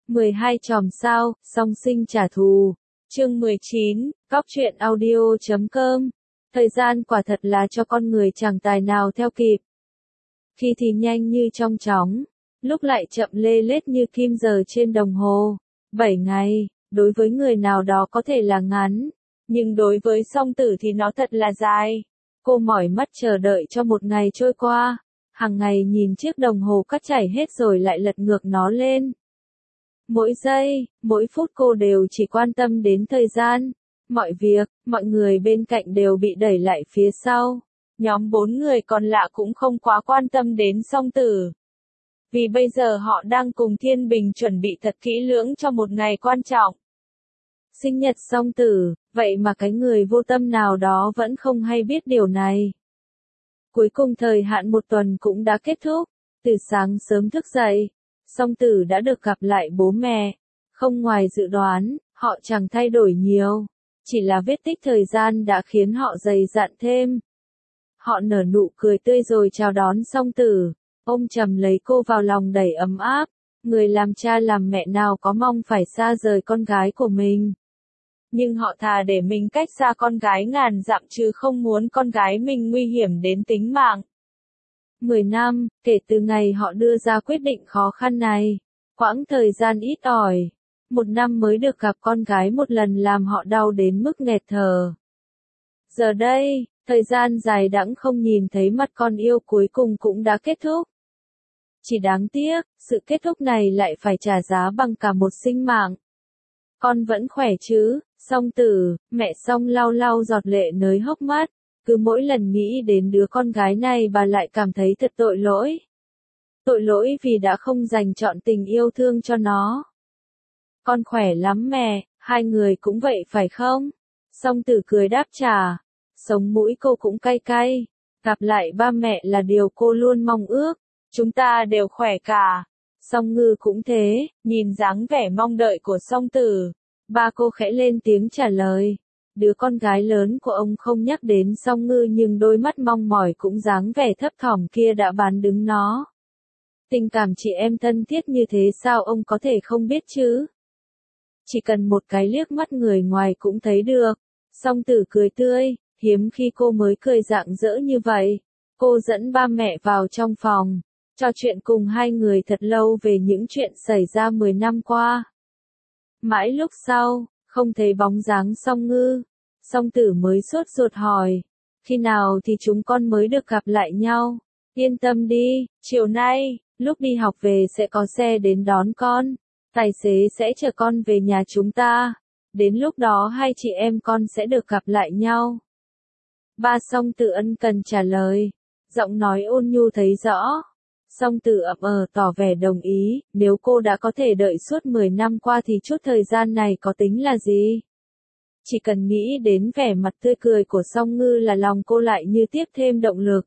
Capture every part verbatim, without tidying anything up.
mười hai chòm sao, song sinh trả thù. Chương mười chín, Cóc truyện audio chấm com. Thời gian quả thật là cho con người chẳng tài nào theo kịp. Khi thì nhanh như trong chóng, lúc lại chậm lê lết như kim giờ trên đồng hồ. Bảy ngày, đối với người nào đó có thể là ngắn, nhưng đối với song tử thì nó thật là dài. Cô mỏi mắt chờ đợi cho một ngày trôi qua, hàng ngày nhìn chiếc đồng hồ cắt chảy hết rồi lại lật ngược nó lên. Mỗi giây, mỗi phút cô đều chỉ quan tâm đến thời gian, mọi việc, mọi người bên cạnh đều bị đẩy lại phía sau. Nhóm bốn người còn lạ cũng không quá quan tâm đến song tử. Vì bây giờ họ đang cùng Thiên Bình chuẩn bị thật kỹ lưỡng cho một ngày quan trọng. Sinh nhật song tử, vậy mà cái người vô tâm nào đó vẫn không hay biết điều này. Cuối cùng thời hạn một tuần cũng đã kết thúc, từ sáng sớm thức dậy, song tử đã được gặp lại bố mẹ. Không ngoài dự đoán, họ chẳng thay đổi nhiều, chỉ là vết tích thời gian đã khiến họ dày dặn thêm. Họ nở nụ cười tươi rồi chào đón song tử, ôm chầm lấy cô vào lòng đầy ấm áp. Người làm cha làm mẹ nào có mong phải xa rời con gái của mình. Nhưng họ thà để mình cách xa con gái ngàn dặm chứ không muốn con gái mình nguy hiểm đến tính mạng. Mười năm, kể từ ngày họ đưa ra quyết định khó khăn này, quãng thời gian ít ỏi, một năm mới được gặp con gái một lần làm họ đau đến mức nghẹt thở. Giờ đây, thời gian dài đẵng không nhìn thấy mặt con yêu cuối cùng cũng đã kết thúc. Chỉ đáng tiếc, sự kết thúc này lại phải trả giá bằng cả một sinh mạng. Con vẫn khỏe chứ, song tử, mẹ song lau lau giọt lệ nới hốc mắt. Cứ mỗi lần nghĩ đến đứa con gái này bà lại cảm thấy thật tội lỗi. Tội lỗi vì đã không dành trọn tình yêu thương cho nó. Con khỏe lắm mẹ, hai người cũng vậy phải không? Song tử cười đáp trả. Sống mũi cô cũng cay cay. Gặp lại ba mẹ là điều cô luôn mong ước. Chúng ta đều khỏe cả. Song ngư cũng thế, nhìn dáng vẻ mong đợi của song tử. Ba cô khẽ lên tiếng trả lời. Đứa con gái lớn của ông không nhắc đến song ngư nhưng đôi mắt mong mỏi cũng dáng vẻ thấp thỏm kia đã bán đứng nó. Tình cảm chị em thân thiết như thế sao ông có thể không biết chứ? Chỉ cần một cái liếc mắt người ngoài cũng thấy được. Song tử cười tươi, hiếm khi cô mới cười rạng rỡ như vậy. Cô dẫn ba mẹ vào trong phòng, trò chuyện cùng hai người thật lâu về những chuyện xảy ra mười năm qua. Mãi lúc sau, không thấy bóng dáng song ngư. Song tử mới sốt ruột hỏi, khi nào thì chúng con mới được gặp lại nhau? Yên tâm đi, chiều nay, lúc đi học về sẽ có xe đến đón con. Tài xế sẽ chở con về nhà chúng ta. Đến lúc đó hai chị em con sẽ được gặp lại nhau. Ba song tử ân cần trả lời, giọng nói ôn nhu thấy rõ. Song tử ậm ờ tỏ vẻ đồng ý, nếu cô đã có thể đợi suốt mười năm qua thì chút thời gian này có tính là gì? Chỉ cần nghĩ đến vẻ mặt tươi cười của song ngư là lòng cô lại như tiếp thêm động lực.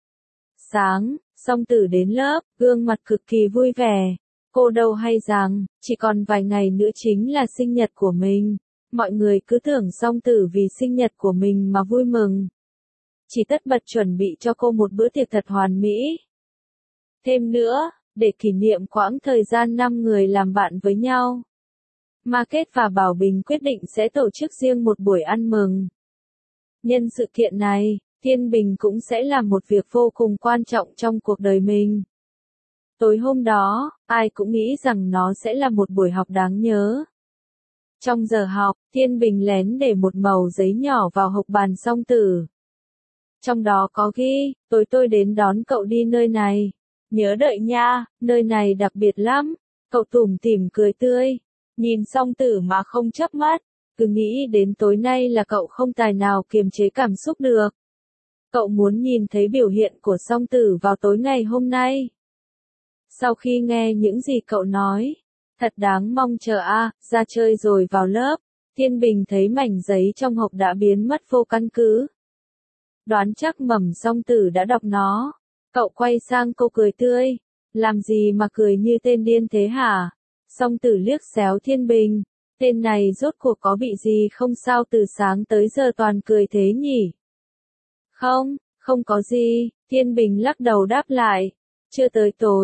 Sáng, song tử đến lớp, gương mặt cực kỳ vui vẻ. Cô đâu hay rằng, chỉ còn vài ngày nữa chính là sinh nhật của mình. Mọi người cứ tưởng song tử vì sinh nhật của mình mà vui mừng. Chỉ tất bật chuẩn bị cho cô một bữa tiệc thật hoàn mỹ. Thêm nữa, để kỷ niệm quãng thời gian năm người làm bạn với nhau, Market và Bảo Bình quyết định sẽ tổ chức riêng một buổi ăn mừng. Nhân sự kiện này, Thiên Bình cũng sẽ làm một việc vô cùng quan trọng trong cuộc đời mình. Tối hôm đó, ai cũng nghĩ rằng nó sẽ là một buổi học đáng nhớ. Trong giờ học, Thiên Bình lén để một mẩu giấy nhỏ vào hộc bàn song tử. Trong đó có ghi, tối tôi đến đón cậu đi nơi này. Nhớ đợi nha, nơi này đặc biệt lắm. Cậu tủm tỉm cười tươi. Nhìn song tử mà không chớp mắt, cứ nghĩ đến tối nay là cậu không tài nào kiềm chế cảm xúc được. Cậu muốn nhìn thấy biểu hiện của song tử vào tối ngày hôm nay. Sau khi nghe những gì cậu nói, thật đáng mong chờ a, à, ra chơi rồi vào lớp, Thiên Bình thấy mảnh giấy trong hộp đã biến mất vô căn cứ. Đoán chắc mầm song tử đã đọc nó. Cậu quay sang cô cười tươi, làm gì mà cười như tên điên thế hả? Song tử liếc xéo Thiên Bình, tên này rốt cuộc có bị gì không sao từ sáng tới giờ toàn cười thế nhỉ? Không, không có gì, Thiên Bình lắc đầu đáp lại, chưa tới tối,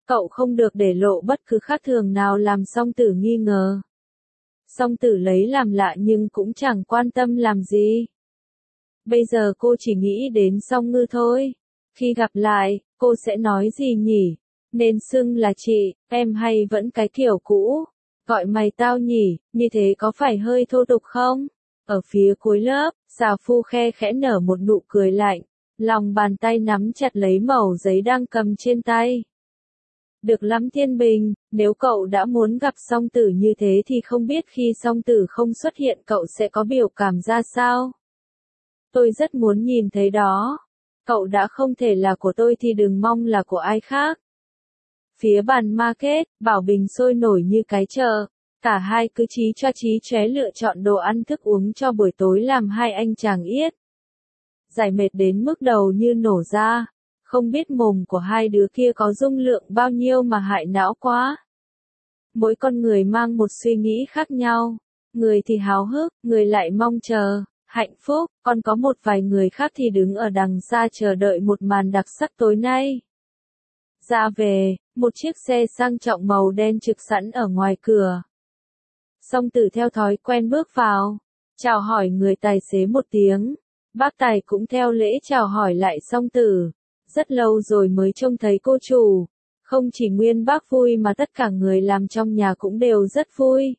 Cậu không được để lộ bất cứ khác thường nào làm song tử nghi ngờ. Song tử lấy làm lạ nhưng cũng chẳng quan tâm làm gì. Bây giờ cô chỉ nghĩ đến Song Ngư thôi. Khi gặp lại, cô sẽ nói gì nhỉ? Nên xưng là chị, em hay vẫn cái kiểu cũ. Gọi mày tao nhỉ, như thế có phải hơi thô tục không? Ở phía cuối lớp, Xào Phu khe khẽ nở một nụ cười lạnh. Lòng bàn tay nắm chặt lấy mẩu giấy đang cầm trên tay. Được lắm Thiên Bình, nếu cậu đã muốn gặp song tử như thế thì không biết khi song tử không xuất hiện cậu sẽ có biểu cảm ra sao? Tôi rất muốn nhìn thấy đó. Cậu đã không thể là của tôi thì đừng mong là của ai khác. Phía bàn market, Bảo Bình sôi nổi như cái chợ. Cả hai cứ chí choa chí chóe lựa chọn đồ ăn thức uống cho buổi tối làm hai anh chàng yết. Giải mệt đến mức đầu như nổ ra. Không biết mồm của hai đứa kia có dung lượng bao nhiêu mà hại não quá. Mỗi con người mang một suy nghĩ khác nhau. Người thì háo hức, người lại mong chờ, hạnh phúc, còn có một vài người khác thì đứng ở đằng xa chờ đợi một màn đặc sắc tối nay. Ra về, một chiếc xe sang trọng màu đen trực sẵn ở ngoài cửa. Song tử theo thói quen bước vào, chào hỏi người tài xế một tiếng. Bác tài cũng theo lễ chào hỏi lại song tử. Rất lâu rồi mới trông thấy cô chủ. Không chỉ Nguyên bác vui mà tất cả người làm trong nhà cũng đều rất vui.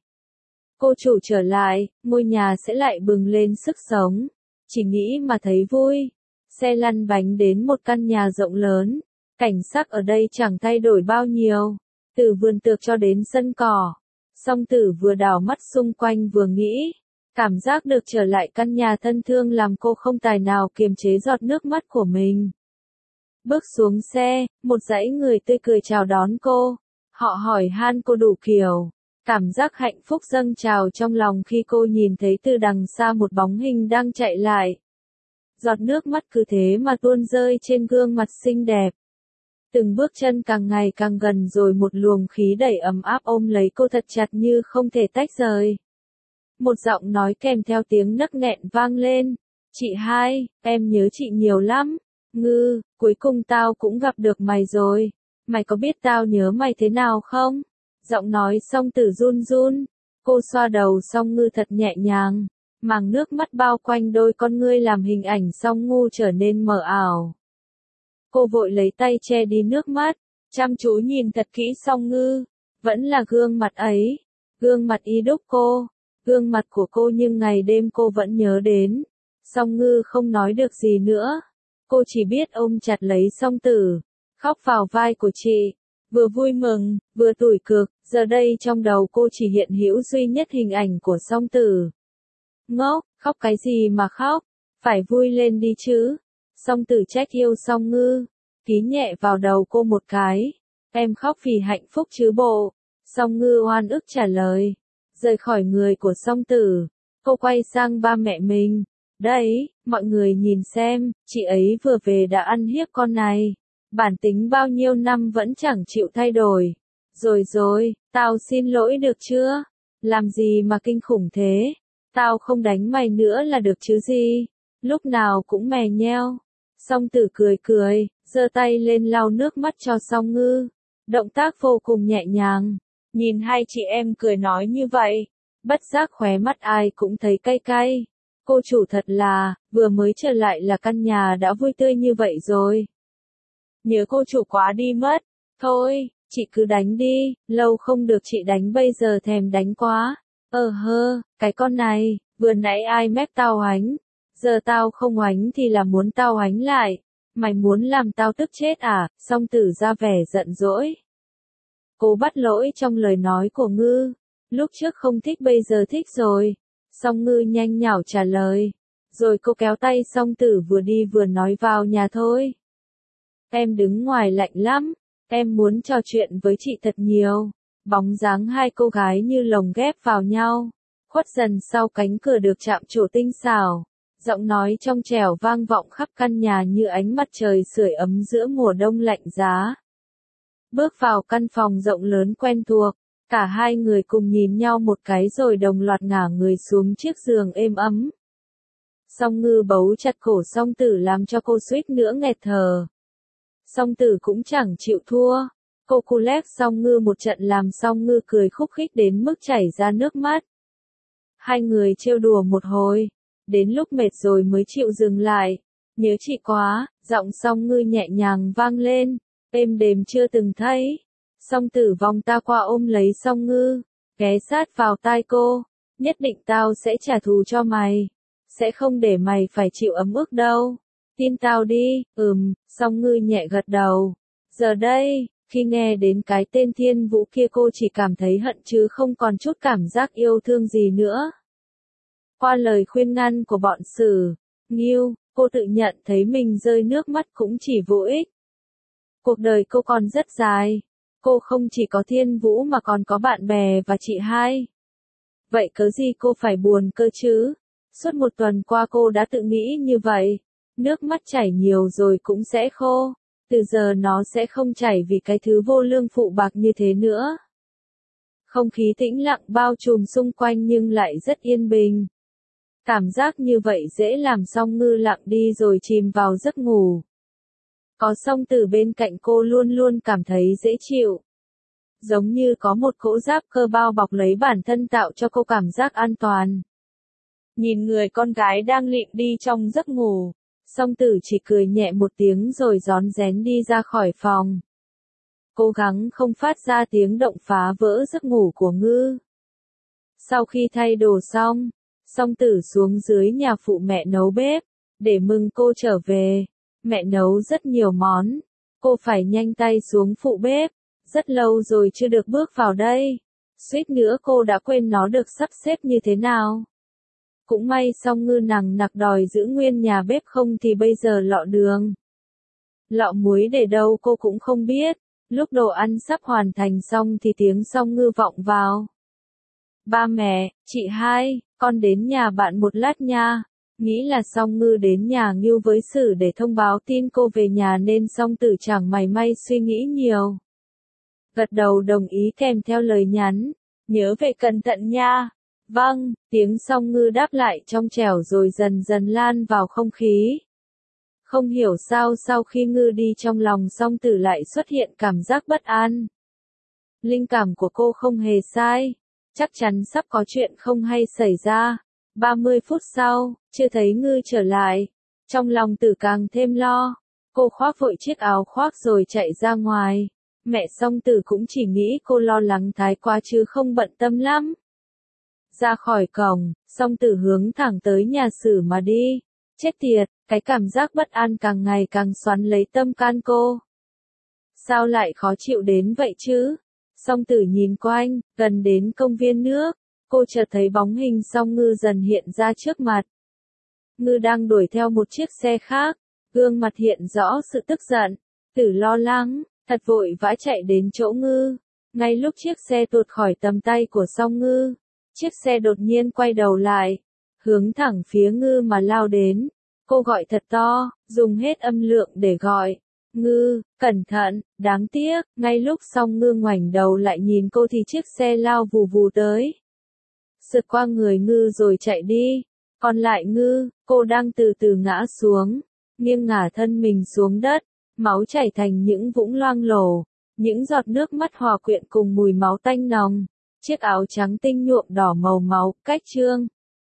Cô chủ trở lại, ngôi nhà sẽ lại bừng lên sức sống. Chỉ nghĩ mà thấy vui. Xe lăn bánh đến một căn nhà rộng lớn. Cảnh sắc ở đây chẳng thay đổi bao nhiêu. Từ vườn tược cho đến sân cỏ. Song tử vừa đảo mắt xung quanh vừa nghĩ. Cảm giác được trở lại căn nhà thân thương làm cô không tài nào kiềm chế giọt nước mắt của mình. Bước xuống xe, một dãy người tươi cười chào đón cô. Họ hỏi han cô đủ kiểu. Cảm giác hạnh phúc dâng trào trong lòng khi cô nhìn thấy từ đằng xa một bóng hình đang chạy lại. Giọt nước mắt cứ thế mà tuôn rơi trên gương mặt xinh đẹp. Từng bước chân càng ngày càng gần rồi một luồng khí đẩy ấm áp ôm lấy cô thật chặt như không thể tách rời. Một giọng nói kèm theo tiếng nấc nghẹn vang lên. Chị hai, em nhớ chị nhiều lắm. Ngư, cuối cùng tao cũng gặp được mày rồi. Mày có biết tao nhớ mày thế nào không? Giọng nói song tử run run. Cô xoa đầu Song Ngư thật nhẹ nhàng. Màng nước mắt bao quanh đôi con ngươi làm hình ảnh Song Ngư trở nên mờ ảo. Cô vội lấy tay che đi nước mắt. Chăm chú nhìn thật kỹ Song Ngư. Vẫn là gương mặt ấy. Gương mặt y đúc cô. Gương mặt của cô nhưng ngày đêm cô vẫn nhớ đến. Song Ngư không nói được gì nữa. Cô chỉ biết ôm chặt lấy song tử. Khóc vào vai của chị. Vừa vui mừng, vừa tủi cực. Giờ đây trong đầu cô chỉ hiện hữu duy nhất hình ảnh của song tử. Ngốc, khóc cái gì mà khóc? Phải vui lên đi chứ. Song tử trách yêu Song Ngư. Ký nhẹ vào đầu cô một cái. Em khóc vì hạnh phúc chứ bộ. Song Ngư oan ức trả lời. Rời khỏi người của song tử. Cô quay sang ba mẹ mình. Đấy, mọi người nhìn xem, chị ấy vừa về đã ăn hiếp con này. Bản tính bao nhiêu năm vẫn chẳng chịu thay đổi. Rồi rồi, tao xin lỗi được chưa? Làm gì mà kinh khủng thế? Tao không đánh mày nữa là được chứ gì? Lúc nào cũng mè nheo. Song tử cười cười, giơ tay lên lau nước mắt cho Song Ngư. Động tác vô cùng nhẹ nhàng. Nhìn hai chị em cười nói như vậy, bất giác khóe mắt ai cũng thấy cay cay. Cô chủ thật là, vừa mới trở lại là căn nhà đã vui tươi như vậy rồi. Nhớ cô chủ quá đi mất. Thôi, chị cứ đánh đi, lâu không được chị đánh bây giờ thèm đánh quá. Ờ hơ, cái con này, vừa nãy ai mép tao oánh. Giờ tao không oánh thì là muốn tao oánh lại. Mày muốn làm tao tức chết à? Song tử ra vẻ giận dỗi. Cô bắt lỗi trong lời nói của Ngư. Lúc trước không thích bây giờ thích rồi. Song Ngư nhanh nhảu trả lời. Rồi cô kéo tay song tử vừa đi vừa nói vào nhà thôi. Em đứng ngoài lạnh lắm. Em muốn trò chuyện với chị thật nhiều. Bóng dáng hai cô gái như lồng ghép vào nhau. Khuất dần sau cánh cửa được chạm trổ tinh xảo. Giọng nói trong trẻo vang vọng khắp căn nhà như ánh mặt trời sưởi ấm giữa mùa đông lạnh giá. Bước vào căn phòng rộng lớn quen thuộc, cả hai người cùng nhìn nhau một cái rồi đồng loạt ngả người xuống chiếc giường êm ấm. Song Ngư bấu chặt cổ song tử làm cho cô suýt nữa nghẹt thở. Song tử cũng chẳng chịu thua, Cô cu lét Song Ngư một trận làm Song Ngư cười khúc khích đến mức chảy ra nước mắt. Hai người trêu đùa một hồi, đến lúc mệt rồi mới chịu dừng lại. Nhớ chị quá, giọng Song Ngư nhẹ nhàng vang lên, êm đềm chưa từng thấy. Song Tử vòng ta qua ôm lấy Song Ngư, ghé sát vào tai cô, nhất định tao sẽ trả thù cho mày, sẽ không để mày phải chịu ấm ức đâu. Tin tao đi. Ừm, Song Ngư nhẹ gật đầu. Giờ đây, khi nghe đến cái tên Thiên Vũ kia cô chỉ cảm thấy hận chứ không còn chút cảm giác yêu thương gì nữa. Qua lời khuyên ngăn của bọn Sử, Nghiêu, cô tự nhận thấy mình rơi nước mắt cũng chỉ vô ích. Cuộc đời cô còn rất dài. Cô không chỉ có Thiên Vũ mà còn có bạn bè và chị hai. Vậy cớ gì cô phải buồn cơ chứ? Suốt một tuần qua cô đã tự nghĩ như vậy. Nước mắt chảy nhiều rồi cũng sẽ khô. Từ giờ nó sẽ không chảy vì cái thứ vô lương phụ bạc như thế nữa. Không khí tĩnh lặng bao trùm xung quanh nhưng lại rất yên bình. Cảm giác như vậy dễ làm Song Ngư lặng đi rồi chìm vào giấc ngủ. Có Song Tử bên cạnh cô luôn luôn cảm thấy dễ chịu. Giống như có một cỗ giáp cơ bao bọc lấy bản thân tạo cho cô cảm giác an toàn. Nhìn người con gái đang lịm đi trong giấc ngủ, Song Tử chỉ cười nhẹ một tiếng rồi rón rén đi ra khỏi phòng. Cố gắng không phát ra tiếng động phá vỡ giấc ngủ của Ngư. Sau khi thay đồ xong, Song Tử xuống dưới nhà phụ mẹ nấu bếp, để mừng cô trở về. Mẹ nấu rất nhiều món, cô phải nhanh tay xuống phụ bếp, rất lâu rồi chưa được bước vào đây. Suýt nữa cô đã quên nó được sắp xếp như thế nào. Cũng may Song Ngư nằng nặc đòi giữ nguyên nhà bếp không thì bây giờ lọ đường, lọ muối để đâu cô cũng không biết. Lúc đồ ăn sắp hoàn thành xong thì tiếng Song Ngư vọng vào. Ba mẹ, chị hai, con đến nhà bạn một lát nha. Nghĩ là Song Ngư đến nhà Nghiêu với Sử để thông báo tin cô về nhà nên Song Tử chẳng mảy may suy nghĩ nhiều. Gật đầu đồng ý kèm theo lời nhắn, nhớ về cẩn thận nha. Vâng, tiếng Song Ngư đáp lại trong trẻo rồi dần dần lan vào không khí. Không hiểu sao sau khi Ngư đi trong lòng Song Tử lại xuất hiện cảm giác bất an. Linh cảm của cô không hề sai, chắc chắn sắp có chuyện không hay xảy ra. ba mươi phút sau, chưa thấy Ngư trở lại. Trong lòng Tử càng thêm lo. Cô khoác vội chiếc áo khoác rồi chạy ra ngoài. Mẹ Song Tử cũng chỉ nghĩ cô lo lắng thái quá chứ không bận tâm lắm. Ra khỏi cổng, Song Tử hướng thẳng tới nhà Sử mà đi. Chết tiệt, cái cảm giác bất an càng ngày càng xoắn lấy tâm can cô. Sao lại khó chịu đến vậy chứ? Song Tử nhìn quanh, gần đến công viên nước. Cô chợt thấy bóng hình Song Ngư dần hiện ra trước mặt. Ngư đang đuổi theo một chiếc xe khác, gương mặt hiện rõ sự tức giận. Tử lo lắng, thật vội vã chạy đến chỗ Ngư. Ngay lúc chiếc xe tuột khỏi tầm tay của Song Ngư, chiếc xe đột nhiên quay đầu lại, hướng thẳng phía Ngư mà lao đến. Cô gọi thật to, dùng hết âm lượng để gọi. Ngư, cẩn thận, đáng tiếc, ngay lúc Song Ngư ngoảnh đầu lại nhìn cô thì chiếc xe lao vù vù tới. Sượt qua người Ngư rồi chạy đi. Còn lại Ngư, cô đang từ từ ngã xuống, nghiêng ngả thân mình xuống đất, máu chảy thành những vũng loang lổ, những giọt nước mắt hòa quyện cùng mùi máu tanh nồng. Chiếc áo trắng tinh nhuộm đỏ màu máu, cách trương.